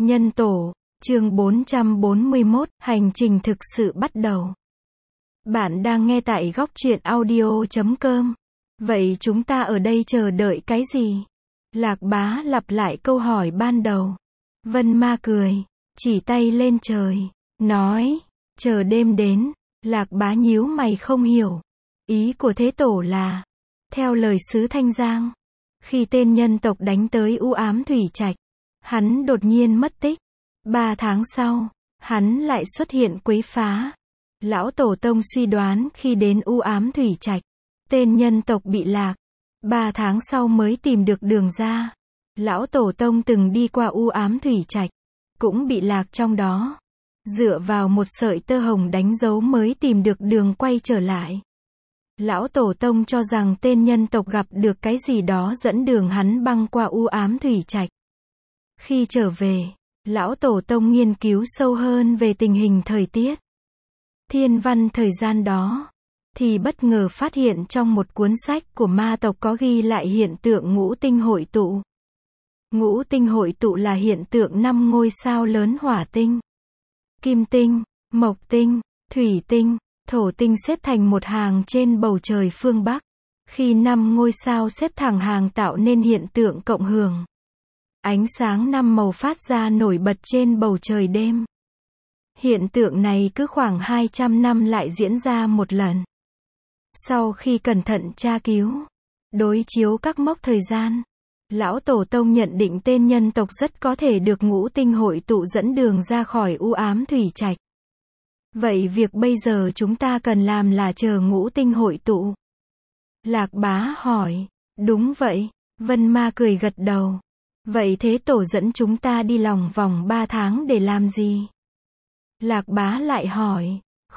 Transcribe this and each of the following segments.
Nhân tổ, chương 441, hành trình thực sự bắt đầu. Bạn đang nghe tại góc truyện audio.com. Vậy chúng ta ở đây chờ đợi cái gì? Lạc Bá lặp lại câu hỏi ban đầu. Vân Ma cười, chỉ tay lên trời, nói, chờ đêm đến. Lạc Bá nhíu mày không hiểu. Ý của Thế Tổ là, theo lời sứ Thanh Giang, khi tên nhân tộc đánh tới u ám thủy trạch, hắn đột nhiên mất tích. 3 tháng sau, hắn lại xuất hiện quấy phá. Lão Tổ Tông suy đoán khi đến u ám thủy trạch, tên nhân tộc bị lạc. 3 tháng sau mới tìm được đường ra. Lão Tổ Tông từng đi qua u ám thủy trạch, cũng bị lạc trong đó. Dựa vào một sợi tơ hồng đánh dấu mới tìm được đường quay trở lại. Lão Tổ Tông cho rằng tên nhân tộc gặp được cái gì đó dẫn đường hắn băng qua u ám thủy trạch. Khi trở về, Lão Tổ Tông nghiên cứu sâu hơn về tình hình thời tiết, thiên văn thời gian đó, thì bất ngờ phát hiện trong một cuốn sách của ma tộc có ghi lại hiện tượng ngũ tinh hội tụ. Ngũ tinh hội tụ là hiện tượng 5 ngôi sao lớn hỏa tinh, kim tinh, mộc tinh, thủy tinh, thổ tinh xếp thành một hàng trên bầu trời phương Bắc. Khi 5 ngôi sao xếp thẳng hàng tạo nên hiện tượng cộng hưởng. Ánh sáng 5 màu phát ra nổi bật trên bầu trời đêm. Hiện tượng này cứ khoảng 200 năm lại diễn ra một lần. Sau khi cẩn thận tra cứu, đối chiếu các mốc thời gian, Lão Tổ Tông nhận định tên nhân tộc rất có thể được ngũ tinh hội tụ dẫn đường ra khỏi u ám thủy trạch. Vậy việc bây giờ chúng ta cần làm là chờ ngũ tinh hội tụ. Lạc Bá hỏi. Đúng vậy, Vân Ma cười gật đầu. Vậy Thế Tổ dẫn chúng ta đi lòng vòng 3 tháng để làm gì? Lạc Bá lại hỏi.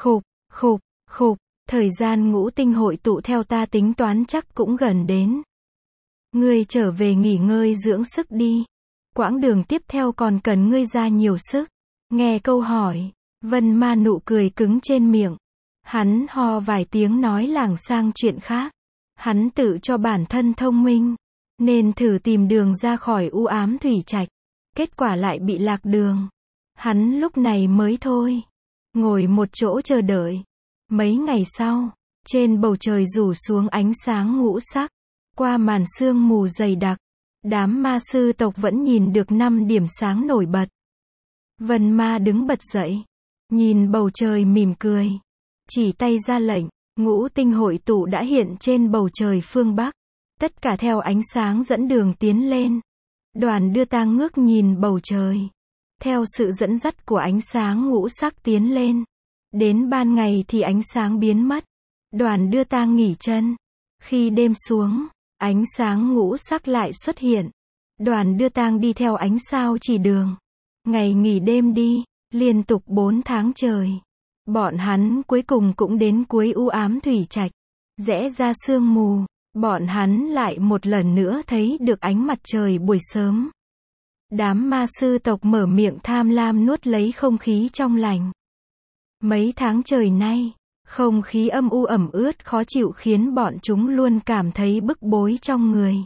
Khục, thời gian ngũ tinh hội tụ theo ta tính toán chắc cũng gần đến. Ngươi trở về nghỉ ngơi dưỡng sức đi. Quãng đường tiếp theo còn cần ngươi ra nhiều sức. Nghe câu hỏi, Vân Ma nụ cười cứng trên miệng. Hắn ho vài tiếng nói lảng sang chuyện khác. Hắn tự cho bản thân thông minh, nên thử tìm đường ra khỏi u ám thủy trạch. Kết quả lại bị lạc đường. Hắn lúc này mới thôi, ngồi một chỗ chờ đợi. Mấy ngày sau, trên bầu trời rủ xuống ánh sáng ngũ sắc. Qua màn sương mù dày đặc, đám ma sư tộc vẫn nhìn được 5 điểm sáng nổi bật. Vân Ma đứng bật dậy, nhìn bầu trời mỉm cười, chỉ tay ra lệnh. Ngũ tinh hội tụ đã hiện trên bầu trời phương Bắc. Tất cả theo ánh sáng dẫn đường tiến lên. Đoàn đưa tang ngước nhìn bầu trời. Theo sự dẫn dắt của ánh sáng ngũ sắc tiến lên. Đến ban ngày thì ánh sáng biến mất. Đoàn đưa tang nghỉ chân. Khi đêm xuống, ánh sáng ngũ sắc lại xuất hiện. Đoàn đưa tang đi theo ánh sao chỉ đường. Ngày nghỉ đêm đi, liên tục 4 tháng trời. Bọn hắn cuối cùng cũng đến cuối u ám thủy trạch. Rẽ ra sương mù, bọn hắn lại một lần nữa thấy được ánh mặt trời buổi sớm. Đám ma sư tộc mở miệng tham lam nuốt lấy không khí trong lành. Mấy tháng trời nay, không khí âm u ẩm ướt khó chịu khiến bọn chúng luôn cảm thấy bức bối trong người.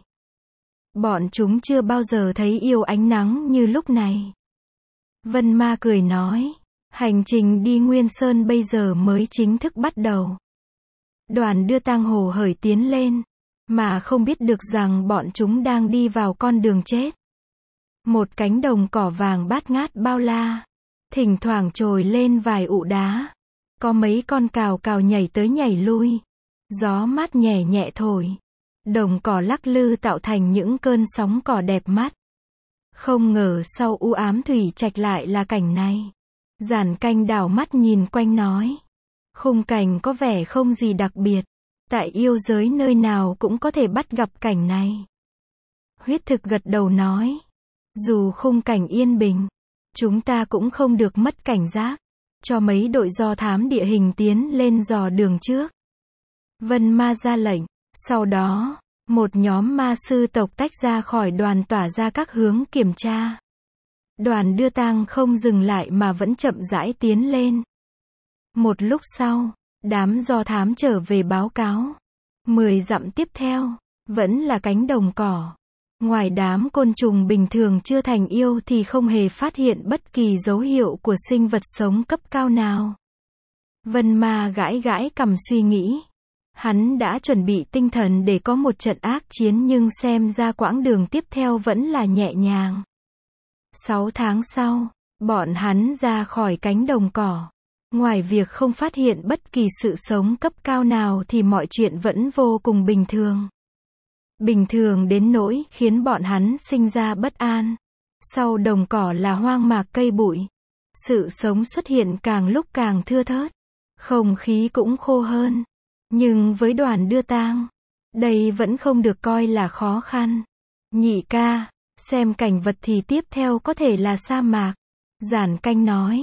Bọn chúng chưa bao giờ thấy yêu ánh nắng như lúc này. Vân Ma cười nói. Hành trình đi Nguyên Sơn bây giờ mới chính thức bắt đầu. Đoàn đưa tang hồ hởi tiến lên, mà không biết được rằng bọn chúng đang đi vào con đường chết. Một cánh đồng cỏ vàng bát ngát bao la, thỉnh thoảng trồi lên vài ụ đá. Có mấy con cào cào nhảy tới nhảy lui. Gió mát nhẹ nhẹ thổi. Đồng cỏ lắc lư tạo thành những cơn sóng cỏ đẹp mắt. Không ngờ sau u ám thủy trạch lại là cảnh này. Giản Canh đảo mắt nhìn quanh nói. Khung cảnh có vẻ không gì đặc biệt. Tại yêu giới nơi nào cũng có thể bắt gặp cảnh này. Huyết Thực gật đầu nói. Dù khung cảnh yên bình, chúng ta cũng không được mất cảnh giác. Cho mấy đội do thám địa hình tiến lên dò đường trước. Vân Ma ra lệnh. Sau đó, một nhóm ma sư tộc tách ra khỏi đoàn tỏa ra các hướng kiểm tra. Đoàn đưa tang không dừng lại mà vẫn chậm rãi tiến lên. Một lúc sau, đám do thám trở về báo cáo. 10 dặm tiếp theo, vẫn là cánh đồng cỏ. Ngoài đám côn trùng bình thường chưa thành yêu thì không hề phát hiện bất kỳ dấu hiệu của sinh vật sống cấp cao nào. Vân Ma gãi gãi cằm suy nghĩ. Hắn đã chuẩn bị tinh thần để có một trận ác chiến nhưng xem ra quãng đường tiếp theo vẫn là nhẹ nhàng. 6 tháng sau, bọn hắn ra khỏi cánh đồng cỏ. Ngoài việc không phát hiện bất kỳ sự sống cấp cao nào thì mọi chuyện vẫn vô cùng bình thường. Bình thường đến nỗi khiến bọn hắn sinh ra bất an. Sau đồng cỏ là hoang mạc cây bụi. Sự sống xuất hiện càng lúc càng thưa thớt. Không khí cũng khô hơn. Nhưng với đoàn đưa tang, đây vẫn không được coi là khó khăn. Nhị ca, xem cảnh vật thì tiếp theo có thể là sa mạc. Giản Canh nói,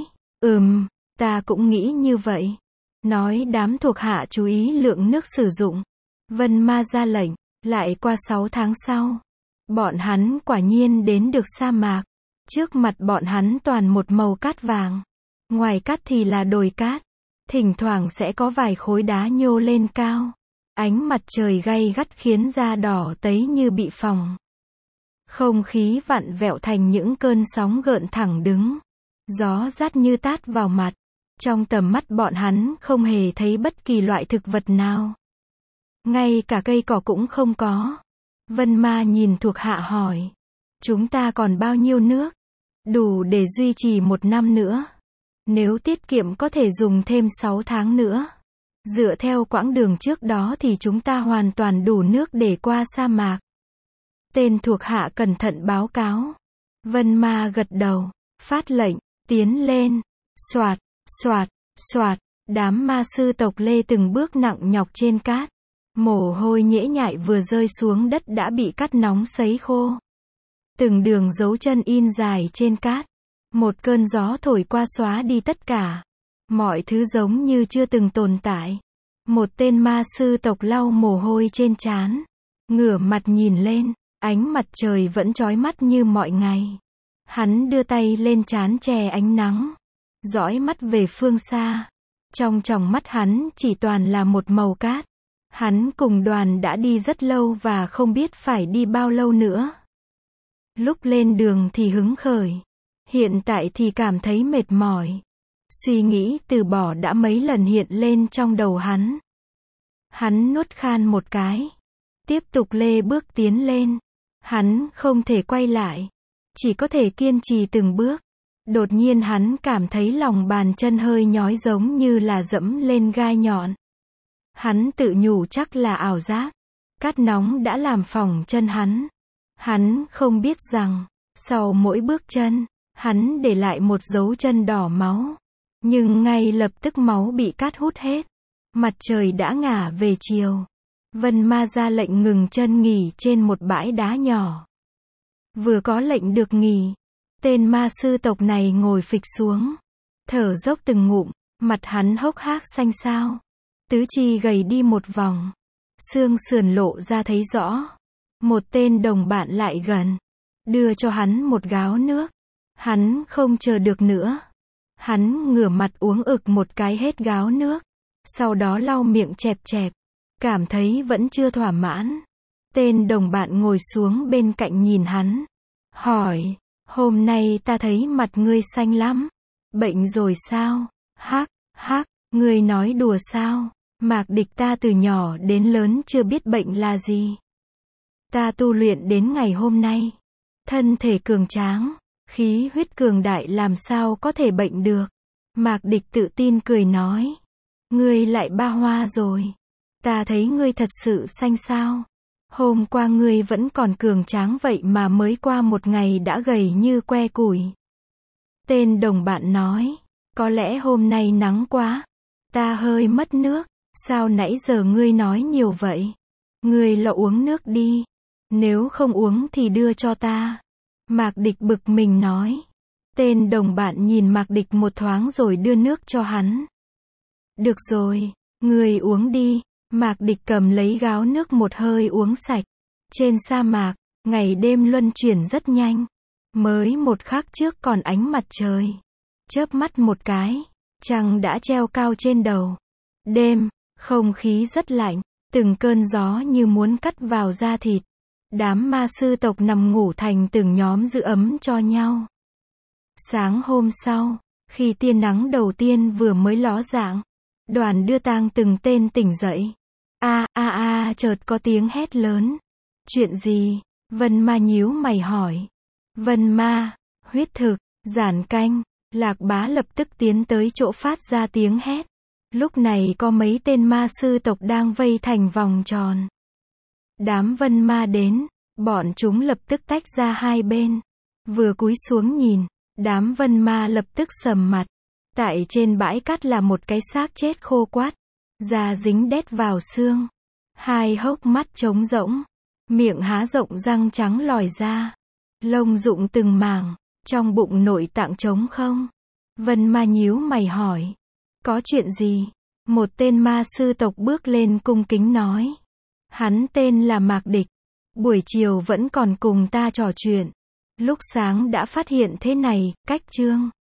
ta cũng nghĩ như vậy. Nói đám thuộc hạ chú ý lượng nước sử dụng. Vân Ma ra lệnh, lại qua 6 tháng sau. Bọn hắn quả nhiên đến được sa mạc. Trước mặt bọn hắn toàn một màu cát vàng. Ngoài cát thì là đồi cát. Thỉnh thoảng sẽ có vài khối đá nhô lên cao. Ánh mặt trời gay gắt khiến da đỏ tấy như bị phồng. Không khí vặn vẹo thành những cơn sóng gợn thẳng đứng. Gió rát như tát vào mặt. Trong tầm mắt bọn hắn không hề thấy bất kỳ loại thực vật nào. Ngay cả cây cỏ cũng không có. Vân Ma nhìn thuộc hạ hỏi. Chúng ta còn bao nhiêu nước? Đủ để duy trì 1 năm nữa. Nếu tiết kiệm có thể dùng thêm 6 tháng nữa. Dựa theo quãng đường trước đó thì chúng ta hoàn toàn đủ nước để qua sa mạc. Tên thuộc hạ cẩn thận báo cáo. Vân Ma gật đầu, phát lệnh, tiến lên. Soạt, soạt, soạt, đám ma sư tộc Lê từng bước nặng nhọc trên cát. Mồ hôi nhễ nhại vừa rơi xuống đất đã bị cát nóng sấy khô. Từng đường dấu chân in dài trên cát. Một cơn gió thổi qua xóa đi tất cả. Mọi thứ giống như chưa từng tồn tại. Một tên ma sư tộc lau mồ hôi trên trán. Ngửa mặt nhìn lên, ánh mặt trời vẫn chói mắt như mọi ngày. Hắn đưa tay lên trán che ánh nắng. Dõi mắt về phương xa. Trong tròng mắt hắn chỉ toàn là một màu cát. Hắn cùng đoàn đã đi rất lâu và không biết phải đi bao lâu nữa. Lúc lên đường thì hứng khởi. Hiện tại thì cảm thấy mệt mỏi. Suy nghĩ từ bỏ đã mấy lần hiện lên trong đầu hắn. Hắn nuốt khan một cái. Tiếp tục lê bước tiến lên. Hắn không thể quay lại. Chỉ có thể kiên trì từng bước. Đột nhiên hắn cảm thấy lòng bàn chân hơi nhói giống như là dẫm lên gai nhọn. Hắn tự nhủ chắc là ảo giác. Cát nóng đã làm phỏng chân hắn. Hắn không biết rằng, sau mỗi bước chân, hắn để lại một dấu chân đỏ máu. Nhưng ngay lập tức máu bị cát hút hết. Mặt trời đã ngả về chiều. Vân Ma ra lệnh ngừng chân nghỉ trên một bãi đá nhỏ. Vừa có lệnh được nghỉ, tên ma sư tộc này ngồi phịch xuống. Thở dốc từng ngụm, mặt hắn hốc hác xanh xao. Tứ chi gầy đi một vòng. Xương sườn lộ ra thấy rõ. Một tên đồng bạn lại gần. Đưa cho hắn một gáo nước. Hắn không chờ được nữa. Hắn ngửa mặt uống ực một cái hết gáo nước. Sau đó lau miệng chẹp chẹp. Cảm thấy vẫn chưa thỏa mãn. Tên đồng bạn ngồi xuống bên cạnh nhìn hắn. Hỏi, hôm nay ta thấy mặt ngươi xanh lắm. Bệnh rồi sao? Hắc, hắc, ngươi nói đùa sao? Mạc Địch ta từ nhỏ đến lớn chưa biết bệnh là gì. Ta tu luyện đến ngày hôm nay. Thân thể cường tráng, khí huyết cường đại làm sao có thể bệnh được. Mạc Địch tự tin cười nói. Ngươi lại ba hoa rồi. Ta thấy ngươi thật sự xanh xao. Hôm qua ngươi vẫn còn cường tráng vậy mà mới qua một ngày đã gầy như que củi. Tên đồng bạn nói. Có lẽ hôm nay nắng quá. Ta hơi mất nước. Sao nãy giờ ngươi nói nhiều vậy? Ngươi lo uống nước đi. Nếu không uống thì đưa cho ta. Mạc Địch bực mình nói. Tên đồng bạn nhìn Mạc Địch một thoáng rồi đưa nước cho hắn. Được rồi, ngươi uống đi. Mạc Địch cầm lấy gáo nước một hơi uống sạch. Trên sa mạc, ngày đêm luân chuyển rất nhanh. Mới một khắc trước còn ánh mặt trời. Chớp mắt một cái, trăng đã treo cao trên đầu. Đêm, không khí rất lạnh, từng cơn gió như muốn cắt vào da thịt. Đám ma sư tộc nằm ngủ thành từng nhóm giữ ấm cho nhau. Sáng hôm sau, khi tia nắng đầu tiên vừa mới ló dạng, đoàn đưa tang từng tên tỉnh dậy. Chợt có tiếng hét lớn. Chuyện gì? Vân Ma nhíu mày hỏi. Vân Ma, huyết thực, giản canh. Lạc Bá lập tức tiến tới chỗ phát ra tiếng hét. Lúc này có mấy tên ma sư tộc đang vây thành vòng tròn. Đám Vân Ma đến, bọn chúng lập tức tách ra hai bên. Vừa cúi xuống nhìn, đám Vân Ma lập tức sầm mặt. Tại trên bãi cát là một cái xác chết khô quắt, da dính đét vào xương, hai hốc mắt trống rỗng, miệng há rộng răng trắng lòi ra, lông rụng từng mảng, trong bụng nội tạng trống không. Vân Ma nhíu mày hỏi, có chuyện gì? Một tên ma sư tộc bước lên cung kính nói, hắn tên là Mạc Địch, buổi chiều vẫn còn cùng ta trò chuyện, lúc sáng đã phát hiện thế này. Cách chương